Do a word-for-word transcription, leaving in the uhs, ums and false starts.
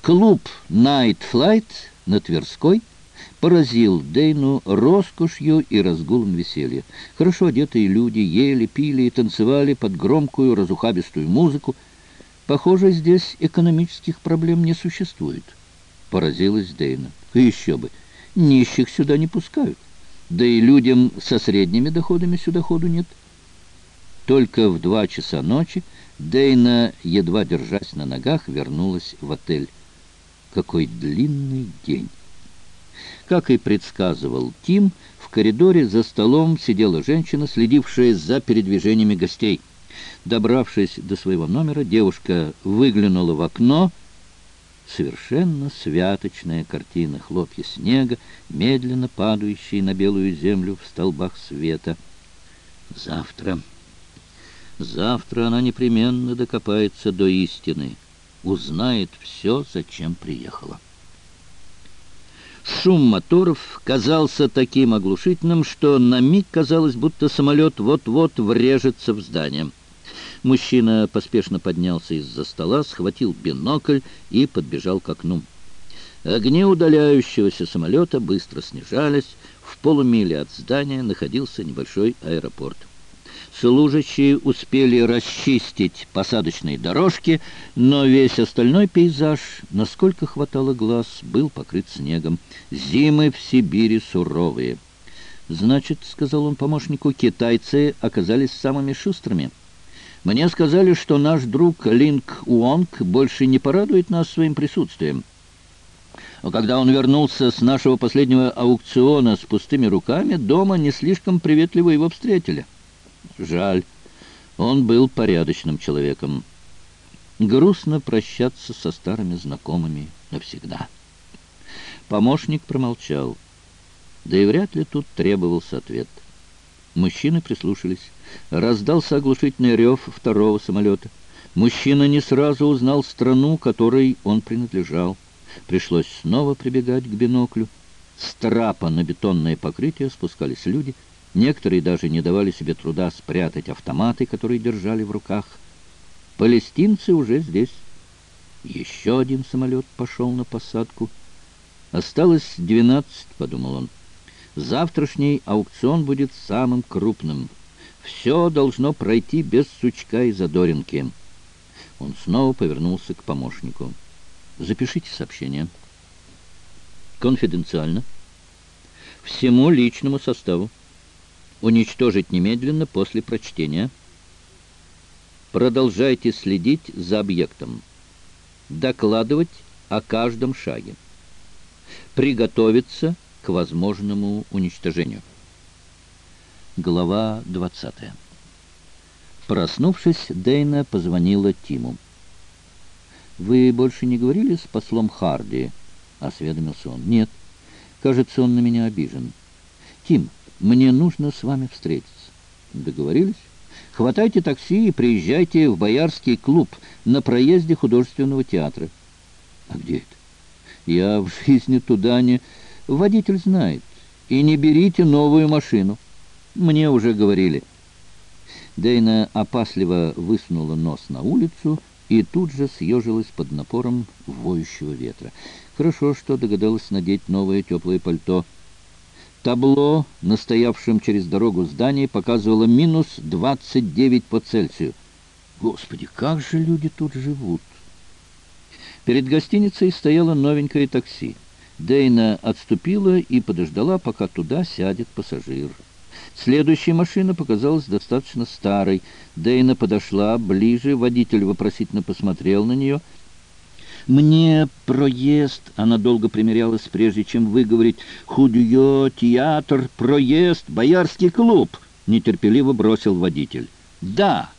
Клуб «Найт Флайт» на Тверской поразил Дейну роскошью и разгулом веселья. Хорошо одетые люди ели, пили и танцевали под громкую разухабистую музыку. Похоже, здесь экономических проблем не существует. Поразилась Дейна. Еще бы, нищих сюда не пускают. Да и людям со средними доходами сюда ходу нет. Только в два часа ночи Дейна, едва держась на ногах, вернулась в отель. Какой длинный день! Как и предсказывал Тим, в коридоре за столом сидела женщина, следившая за передвижениями гостей. Добравшись до своего номера, девушка выглянула в окно. Совершенно святочная картина: хлопья снега, медленно падающие на белую землю в столбах света. Завтра... Завтра она непременно докопается до истины, узнает все, зачем приехала. Шум моторов казался таким оглушительным, что на миг казалось, будто самолет вот-вот врежется в здание. Мужчина поспешно поднялся из-за стола, схватил бинокль и подбежал к окну. Огни удаляющегося самолета быстро снижались. В полумиле от здания находился небольшой аэропорт. Служащие успели расчистить посадочные дорожки, но весь остальной пейзаж, насколько хватало глаз, был покрыт снегом. Зимы в Сибири суровые. «Значит, — сказал он помощнику, — китайцы оказались самыми шустрыми. Мне сказали, что наш друг Линг Уонг больше не порадует нас своим присутствием. А когда он вернулся с нашего последнего аукциона с пустыми руками, дома не слишком приветливо его встретили. Жаль, он был порядочным человеком. Грустно прощаться со старыми знакомыми навсегда». Помощник промолчал. Да и вряд ли тут требовался ответ. Мужчины прислушались. Раздался оглушительный рев второго самолета. Мужчина не сразу узнал страну, которой он принадлежал. Пришлось снова прибегать к биноклю. С трапа на бетонное покрытие спускались люди. Некоторые даже не давали себе труда спрятать автоматы, которые держали в руках. Палестинцы уже здесь. Еще один самолет пошел на посадку. «Осталось двенадцать», — подумал он. «Завтрашний аукцион будет самым крупным. Все должно пройти без сучка и задоринки». Он снова повернулся к помощнику. «Запишите сообщение. Конфиденциально. Всему личному составу. Уничтожить немедленно после прочтения. Продолжайте следить за объектом. Докладывать о каждом шаге. Приготовиться к возможному уничтожению». Глава двадцатая. Проснувшись, Дейна позвонила Тиму. «Вы больше не говорили с послом Харди?» — осведомился он. «Нет. Кажется, он на меня обижен. Тим, мне нужно с вами встретиться». «Договорились? Хватайте такси и приезжайте в Боярский клуб на проезде художественного театра». «А где это? Я в жизни туда не... Водитель знает. И не берите новую машину. Мне уже говорили». Дейна опасливо высунула нос на улицу и тут же съежилась под напором воющего ветра. Хорошо, что догадалась надеть новое теплое пальто. Табло, настоявшем через дорогу здании, показывало минус двадцать девять по Цельсию. Господи, как же люди тут живут! Перед гостиницей стояло новенькое такси. Дейна отступила и подождала, пока туда сядет пассажир. Следующая машина показалась достаточно старой. Дейна подошла ближе, водитель вопросительно посмотрел на нее. «Мне проезд...» — она долго примерялась, прежде чем выговорить. «Худье, театр, проезд, Боярский клуб!» — нетерпеливо бросил водитель. «Да!»